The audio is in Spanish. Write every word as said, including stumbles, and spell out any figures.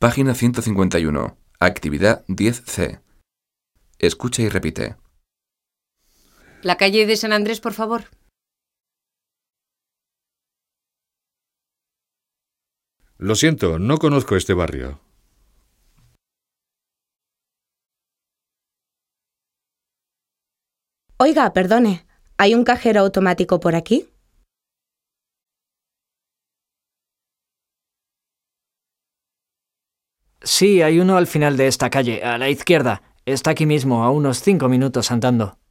Página ciento cincuenta y uno. Actividad diez ce. Escucha y repite. La calle de San Andrés, por favor. Lo siento, no conozco este barrio. Oiga, perdone, ¿hay un cajero automático por aquí? Sí, hay uno al final de esta calle, a la izquierda. Está aquí mismo, a unos cinco minutos andando.